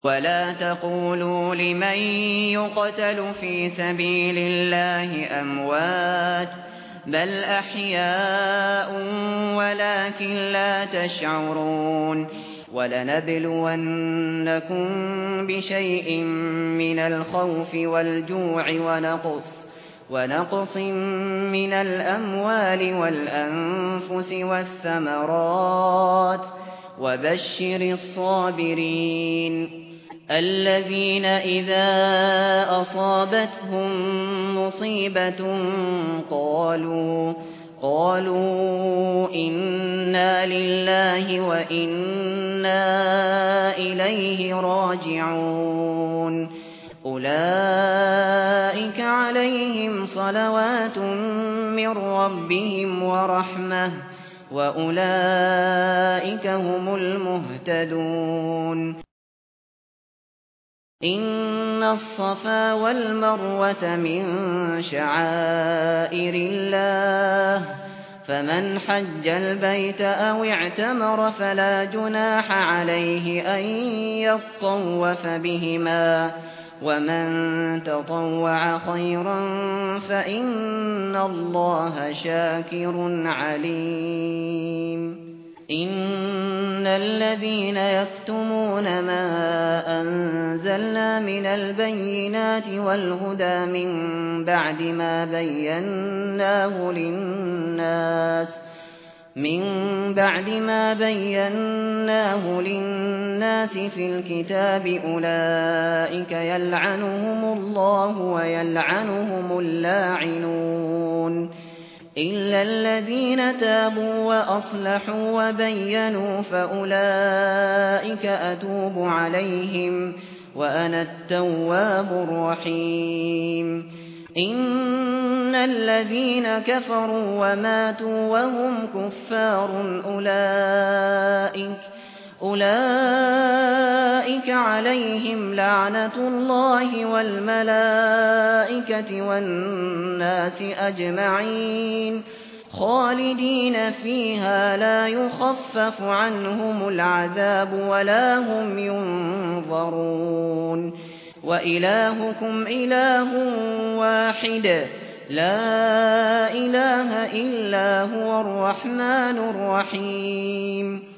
ولا تقولوا لمن يقتل في سبيل الله أموات بل أحياء ولكن لا تشعرون ولنبلونكم بشيء من الخوف والجوع ونقص من الأموال والأنفس والثمرات وبشر الصابرين الذين إذا أصابتهم مصيبة قالوا إنا لله وإنا إليه راجعون أولئك عليهم صلوات من ربهم ورحمة وأولئك هم المهتدون إن الصفا والمروة من شعائر الله فمن حج البيت أو اعتمر فلا جناح عليه أن يطوف بهما ومن تطوع خيرا فإن الله شاكر عليم إن الذين يكتمون ما أنزلنا من البينات والهدى من بعد ما بيناه للناس في الكتاب أولئك يلعنهم الله ويلعنهم اللاعنون إلا الذين تابوا وأصلحوا وبينوا فأولئك أتوب عليهم وأنا التواب الرحيم إن الذين كفروا وماتوا وهم كفار أولئك عليهم لعنة الله والملائكة والناس أجمعين خالدين فيها لا يخفف عنهم العذاب ولا هم ينظرون وإلهكم إله واحد لا إله إلا هو الرحمن الرحيم